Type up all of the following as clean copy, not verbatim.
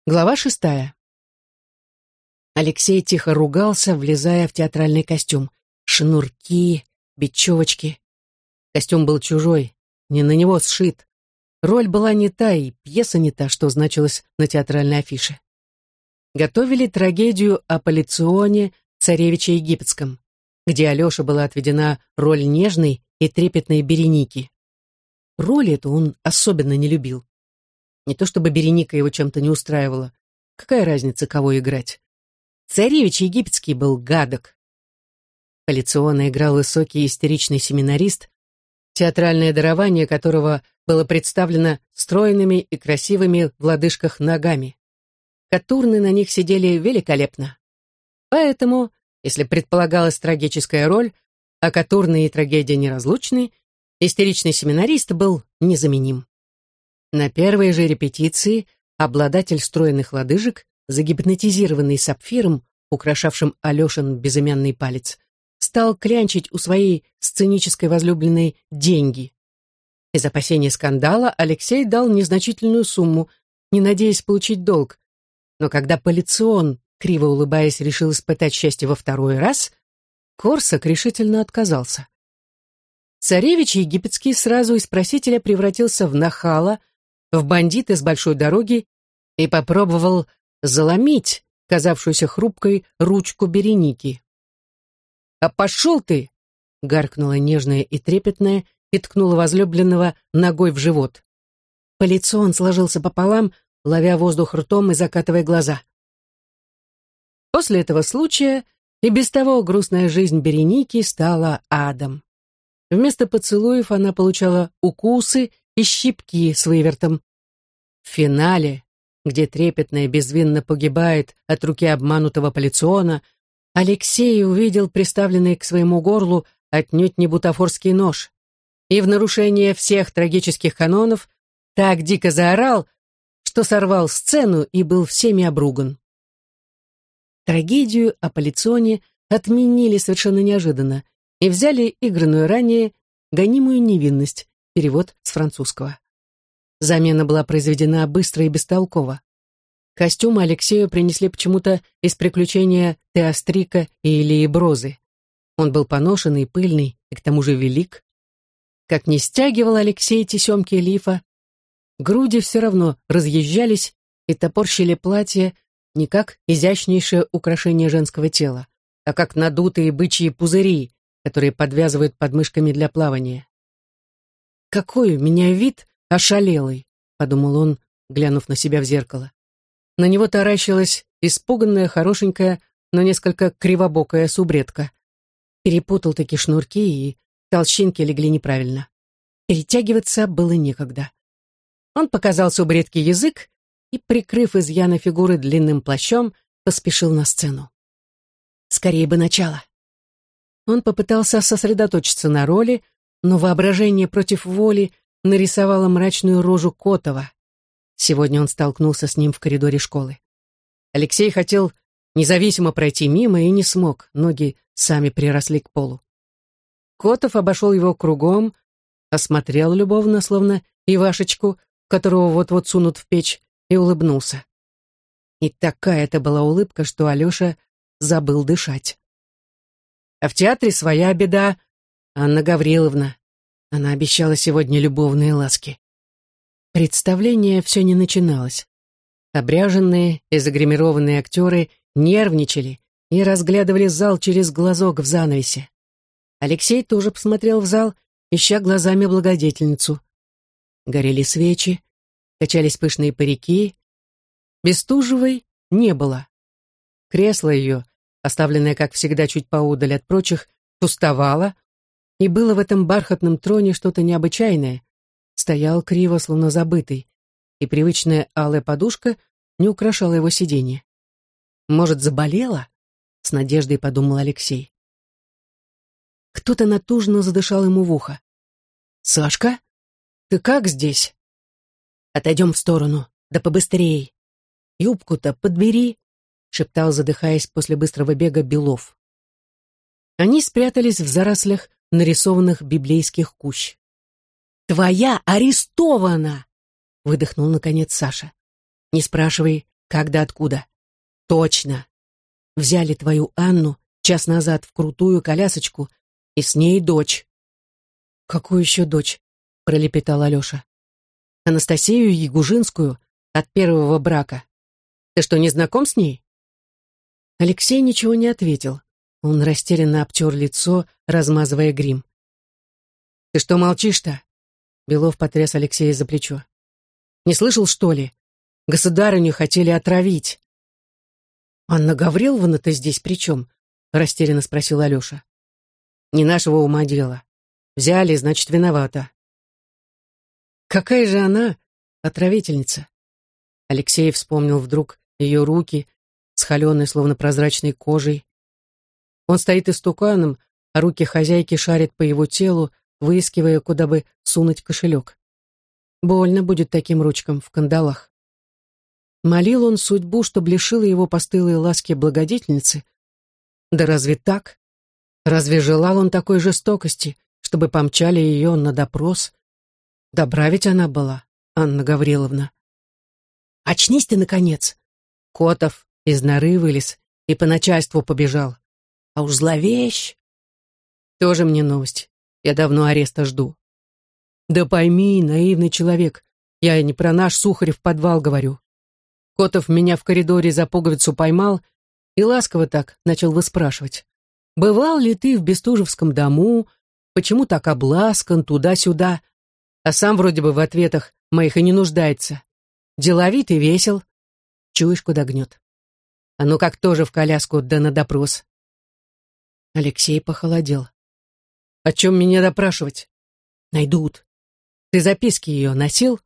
Глава 6. Алексей тихо ругался, влезая в театральный костюм. Шнурки, бечевочки. Костюм был чужой, не на него сшит. Роль была не та, и пьеса не та, что значилось на театральной афише. Готовили трагедию о Полиционе, царевиче египетском, где Алёше была отведена роль нежной и трепетной Береники. Роль эту он особенно не любил. Не то чтобы Береника его чем-то не устраивала. Какая разница, кого играть? Царевич египетский был гадок. Полициона играл высокий истеричный семинарист, театральное дарование которого было представлено стройными и красивыми в лодыжках ногами. Катурны на них сидели великолепно. Поэтому, если предполагалась трагическая роль, а катурны и трагедия неразлучны, истеричный семинарист был незаменим. На первой же репетиции обладатель стройных лодыжек, загипнотизированный сапфиром, украшавшим Алешин безымянный палец, стал клянчить у своей сценической возлюбленной деньги. Из опасения скандала Алексей дал незначительную сумму, не надеясь получить долг. Но когда Полицион, криво улыбаясь, решил испытать счастье во второй раз, Корсак решительно отказался. Царевич египетский сразу из просителя превратился в нахала, в бандита с большой дороги и попробовал заломить казавшуюся хрупкой ручку Береники. «А пошел ты!» — гаркнула нежная и трепетная и ткнула возлюбленного ногой в живот. Полицион сложился пополам, ловя воздух ртом и закатывая глаза. После этого случая и без того грустная жизнь Береники стала адом. Вместо поцелуев она получала укусы и щипки с вывертом. В финале, где трепетная безвинно погибает от руки обманутого Полициона, Алексей увидел приставленный к своему горлу отнюдь не бутафорский нож и в нарушение всех трагических канонов так дико заорал, что сорвал сцену и был всеми обруган. Трагедию о Полиционе отменили совершенно неожиданно и взяли игранную ранее «Гонимую невинность», перевод с французского. Замена была произведена быстро и бестолково. Костюмы Алексею принесли почему-то из приключения Теострика и Илии Брозы. Он был поношенный и пыльный, и к тому же велик. Как ни стягивал Алексей тесемки лифа, груди все равно разъезжались и топорщили платье не как изящнейшее украшение женского тела, а как надутые бычьи пузыри, которые подвязывают подмышками для плавания. «Какой у меня вид ошалелый», — подумал он, глянув на себя в зеркало. На него таращилась испуганная, хорошенькая, но несколько кривобокая субредка. Перепутал таки шнурки, и толщинки легли неправильно. Перетягиваться было некогда. Он показал субредке язык и, прикрыв изъяны фигуры длинным плащом, поспешил на сцену. Скорее бы начало. Он попытался сосредоточиться на роли, но воображение против воли нарисовало мрачную рожу Котова. Сегодня он столкнулся с ним в коридоре школы. Алексей хотел независимо пройти мимо и не смог, ноги сами приросли к полу. Котов обошел его кругом, осмотрел любовно, словно Ивашечку, которого вот-вот сунут в печь, и улыбнулся. И такая это была улыбка, что Алеша забыл дышать. А в театре своя беда. Анна Гавриловна. Она обещала сегодня любовные ласки. Представление все не начиналось. Обряженные и загримированные актеры нервничали и разглядывали зал через глазок в занавесе. Алексей тоже посмотрел в зал, ища глазами благодетельницу. Горели свечи, качались пышные парики. Бестужевой не было. Кресло ее, оставленное, как всегда, чуть поодаль от прочих, пустовало, и было в этом бархатном троне что-то необычайное. Стоял криво, словно забытый, и привычная алая подушка не украшала его сиденье. «Может, заболела?» — с надеждой подумал Алексей. Кто-то натужно задышал ему в ухо. «Сашка, ты как здесь?» «Отойдем в сторону, да побыстрей. Юбку-то подбери», — шептал, задыхаясь после быстрого бега, Белов. Они спрятались в зарослях нарисованных библейских кущ. «Твоя арестована!» — выдохнул, наконец, Саша. «Не спрашивай, Когда, откуда? Точно. Взяли твою Анну час назад в крутую колясочку, и с ней дочь. Какую еще дочь? Пролепетал Алеша. Анастасию Ягужинскую от первого брака. Ты что, не знаком с ней? Алексей ничего не ответил. Он растерянно обтер лицо, размазывая грим. «Ты что молчишь-то?» Белов потряс Алексея за плечо. «Не слышал, что ли? Государыню хотели отравить». «Анна Гавриловна-то здесь при чем?» растерянно спросил Алеша. «Не нашего ума дело. Взяли, значит, виновата». «Какая же она отравительница?» Алексей вспомнил вдруг ее руки с холеной, словно прозрачной кожей. Он стоит истуканом, а руки хозяйки шарят по его телу, выискивая, куда бы сунуть кошелек. Больно будет таким ручкам в кандалах. Молил он судьбу, чтоб лишила его постылой ласки благодетельницы. Да разве так? Разве желал он такой жестокости, чтобы помчали ее на допрос? Добра ведь она была, Анна Гавриловна. «Очнись ты, наконец!» Котов из норы вылез и по начальству побежал. А уж зловещ. Тоже мне новость. Я давно ареста жду. Да пойми, наивный человек, я не про наш Сухарев подвал говорю. Котов меня в коридоре за пуговицу поймал и ласково так начал выспрашивать. Бывал ли ты в Бестужевском дому, почему так обласкан туда-сюда, а сам вроде бы в ответах моих и не нуждается. Деловит и весел. Чуешь, куда гнет. А ну как тоже в коляску, да на допрос. Алексей похолодел. О чем меня допрашивать? Найдут. Ты записки ее носил?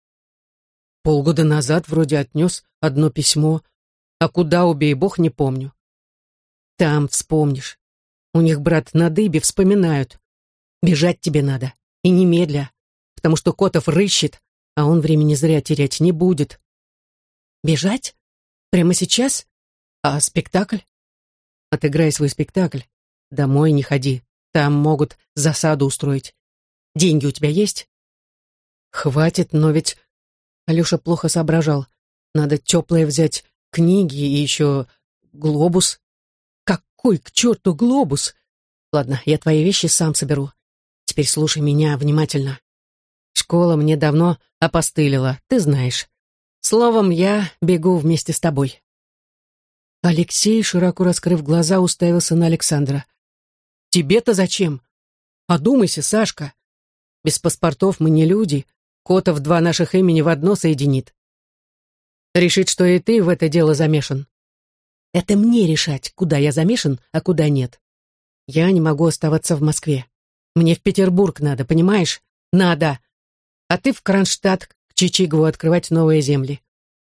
Полгода назад вроде отнес одно письмо, а куда, убей бог, не помню. Там вспомнишь. У них, брат, на дыбе вспоминают. Бежать тебе надо. И немедля. Потому что Котов рыщет, а он времени зря терять не будет. Бежать? Прямо сейчас? А спектакль? Отыграй свой спектакль. Домой не ходи. Там могут засаду устроить. Деньги у тебя есть? Хватит, но ведь... Алеша плохо соображал. Надо теплое взять, книги и еще глобус. Какой к черту глобус? Ладно, я твои вещи сам соберу. Теперь слушай меня внимательно. Школа мне давно опостылила, ты знаешь. Словом, я бегу вместе с тобой. Алексей, широко раскрыв глаза, уставился на Александра. «Тебе-то зачем? Одумайся, Сашка. Без паспортов мы не люди. Котов два наших имени в одно соединит. Решит, что и ты в это дело замешан. Это мне решать, куда я замешан, а куда нет. Я не могу оставаться в Москве. Мне в Петербург надо, понимаешь? Надо. А ты в Кронштадт к Чичигову открывать новые земли».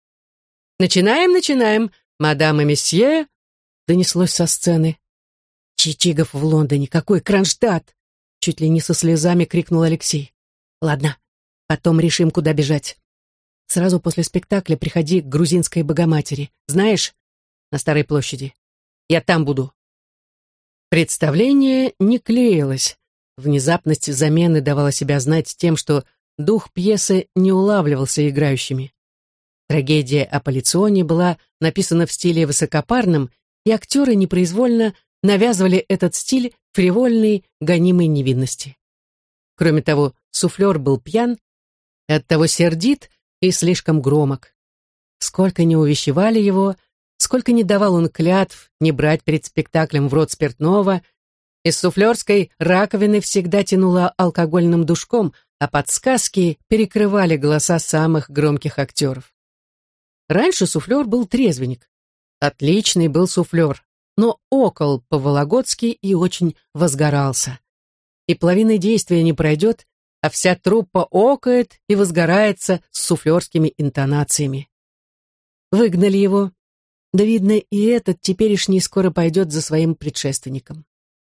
«Начинаем, мадам и месье», — донеслось со сцены. «Чичигов в Лондоне, какой Кронштадт!» — чуть ли не со слезами крикнул Алексей. «Ладно, потом решим, куда бежать. Сразу после спектакля приходи к грузинской Богоматери. Знаешь, на Старой площади. Я там буду». Представление не клеилось. Внезапность замены давала себя знать тем, что дух пьесы не улавливался играющими. Трагедия о Полиционе была написана в стиле высокопарном, и актеры непроизвольно навязывали этот стиль фривольной, гонимой невинности. Кроме того, суфлер был пьян, и оттого сердит и слишком громок. Сколько не увещевали его, сколько не давал он клятв не брать перед спектаклем в рот спиртного, из суфлерской раковины всегда тянуло алкогольным душком, а подсказки перекрывали голоса самых громких актеров. Раньше суфлер был трезвенник. Отличный был суфлер, но окол по-вологодски и очень возгорался. И половины действия не пройдет, а вся труппа окает и возгорается с суфлерскими интонациями. Выгнали его. Да, видно, и этот теперешний скоро пойдет за своим предшественником.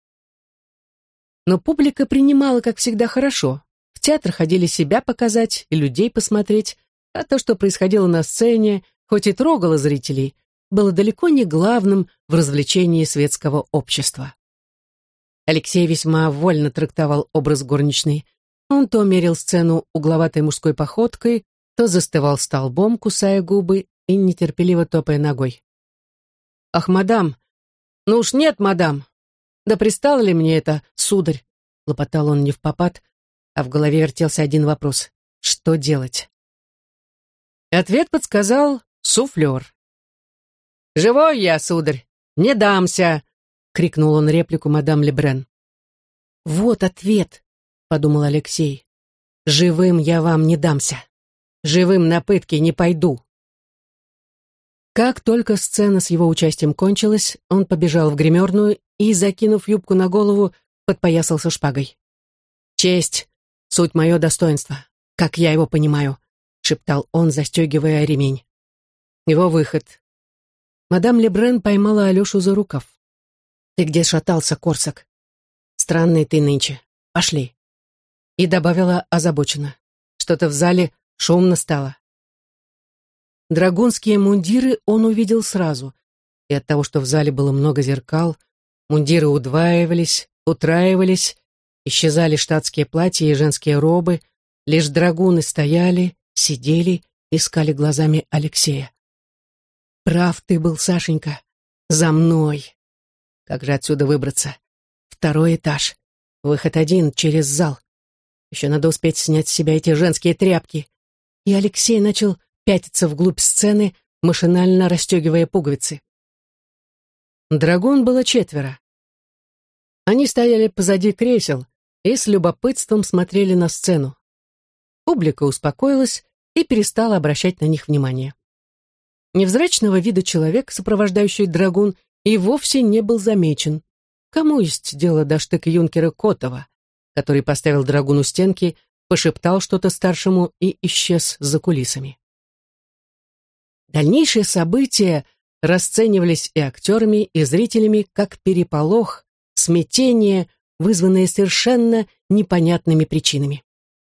Но публика принимала, как всегда, хорошо. В театр ходили себя показать и людей посмотреть, а то, что происходило на сцене, хоть и трогало зрителей, было далеко не главным в развлечении светского общества. Алексей весьма вольно трактовал образ горничной. Он то мерил сцену угловатой мужской походкой, то застывал столбом, кусая губы, и нетерпеливо топая ногой. «Ах, мадам! Ну уж нет, мадам! Да пристало ли мне это, сударь?» Лопотал он невпопад, а в голове вертелся один вопрос: что делать? Ответ подсказал суфлер. «Живой я, сударь, не дамся!» — крикнул он реплику мадам Лебрен. «Вот ответ!» — подумал Алексей. «Живым я вам не дамся. Живым на пытки не пойду». Как только сцена с его участием кончилась, он побежал в гримерную и, закинув юбку на голову, подпоясался шпагой. «Честь, суть мое достоинство, как я его понимаю», — шептал он, застегивая ремень. Его выход. Мадам Лебрен поймала Алешу за рукав. «Ты где шатался, Корсак? Странный ты нынче. Пошли». И добавила озабоченно: «Что-то в зале шумно стало». Драгунские мундиры он увидел сразу, и от того, что в зале было много зеркал, мундиры удваивались, утраивались, исчезали штатские платья и женские робы, лишь драгуны стояли, сидели, искали глазами Алексея. «Прав ты был, Сашенька, за мной. Как же отсюда выбраться? Второй этаж, выход один через зал. Еще надо успеть снять с себя эти женские тряпки». И Алексей начал пятиться вглубь сцены, машинально расстегивая пуговицы. Драгун было 4. Они стояли позади кресел и с любопытством смотрели на сцену. Публика успокоилась и перестала обращать на них внимание. Невзрачного вида человек, сопровождающий драгун, и вовсе не был замечен. Кому есть дело до штык-юнкера Котова, который поставил драгуну стенки, пошептал что-то старшему и исчез за кулисами. Дальнейшие события расценивались и актерами, и зрителями как переполох, смятение, вызванное совершенно непонятными причинами.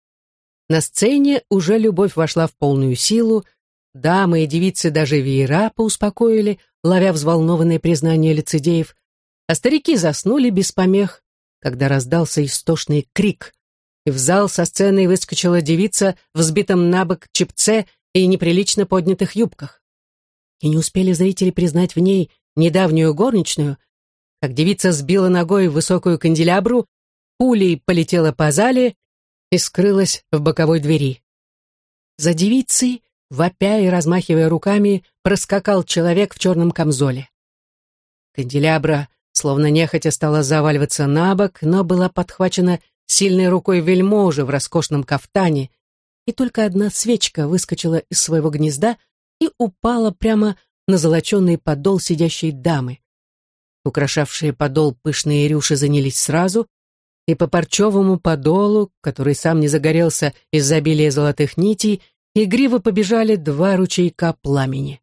На сцене уже любовь вошла в полную силу, дамы и девицы даже веера поуспокоили, ловя взволнованные признания лицедеев, а старики заснули без помех, когда раздался истошный крик, и в зал со сцены выскочила девица в сбитом набок чепце и неприлично поднятых юбках. И не успели зрители признать в ней недавнюю горничную, как девица сбила ногой в высокую канделябру, пулей полетела по зале и скрылась в боковой двери. За девицей, вопя и размахивая руками, проскакал человек в черном камзоле. Канделябра, словно нехотя, стала заваливаться на бок, но была подхвачена сильной рукой вельможи в роскошном кафтане, и только одна свечка выскочила из своего гнезда и упала прямо на золоченый подол сидящей дамы. Украшавшие подол пышные рюши занялись сразу, и по парчевому подолу, который сам не загорелся из-за обилия золотых нитей, игриво побежали 2 ручейка пламени.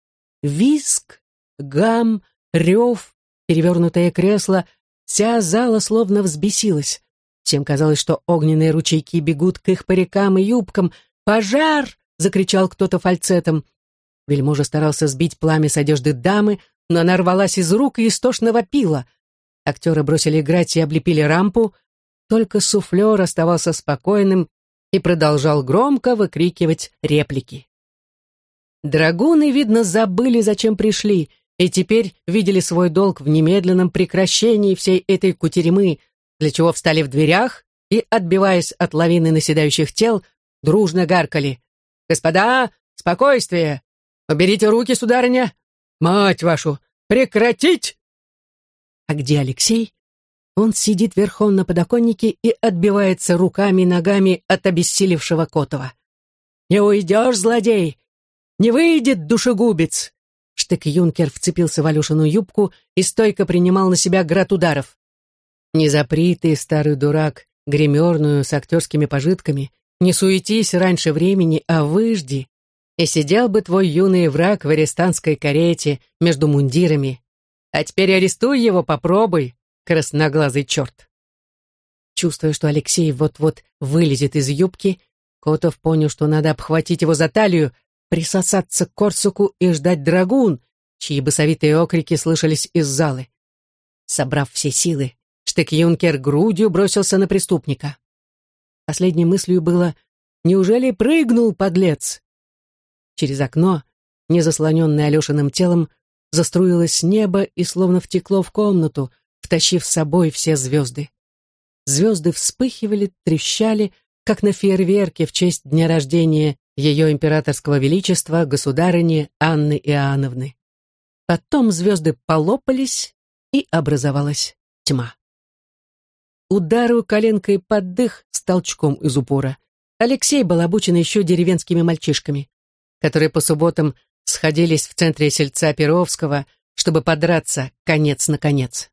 Визг, гам, рев, перевернутое кресло, вся зала словно взбесилась. Всем казалось, что огненные ручейки бегут к их парикам и юбкам. «Пожар!» — закричал кто-то фальцетом. Вельможа старался сбить пламя с одежды дамы, но она рвалась из рук и истошно вопила. Актеры бросили играть и облепили рампу. Только суфлер оставался спокойным и продолжал громко выкрикивать реплики. Драгуны, видно, забыли, зачем пришли, и теперь видели свой долг в немедленном прекращении всей этой кутерьмы, для чего встали в дверях и, отбиваясь от лавины наседающих тел, дружно гаркали: «Господа, спокойствие! Уберите руки, сударыня! Мать вашу! Прекратить!» А где Алексей? Он сидит верхом на подоконнике и отбивается руками и ногами от обессилевшего Котова. «Не уйдешь, злодей! Не выйдет, душегубец!» Штык-юнкер вцепился в Алешину юбку и стойко принимал на себя град ударов. «Не запри ты, старый дурак, гримерную с актерскими пожитками, не суетись раньше времени, а выжди, и сидел бы твой юный враг в арестантской карете между мундирами. А теперь арестуй его, попробуй, красноглазый черт». Чувствуя, что Алексей вот-вот вылезет из юбки, Котов понял, что надо обхватить его за талию, присосаться к Корсаку и ждать драгун, чьи басовитые окрики слышались из залы. Собрав все силы, штык-юнкер грудью бросился на преступника. Последней мыслью было: неужели прыгнул, подлец? Через окно, не заслоненное Алешиным телом, заструилось небо и словно втекло в комнату, втащив с собой все звезды. Звезды вспыхивали, трещали, как на фейерверке в честь дня рождения ее императорского величества, государыни Анны Иоанновны. Потом звезды полопались, и образовалась тьма. Удару коленкой под дых с толчком из упора. Алексей был обучен еще деревенскими мальчишками, которые по субботам сходились в центре сельца Перовского, чтобы подраться конец на конец.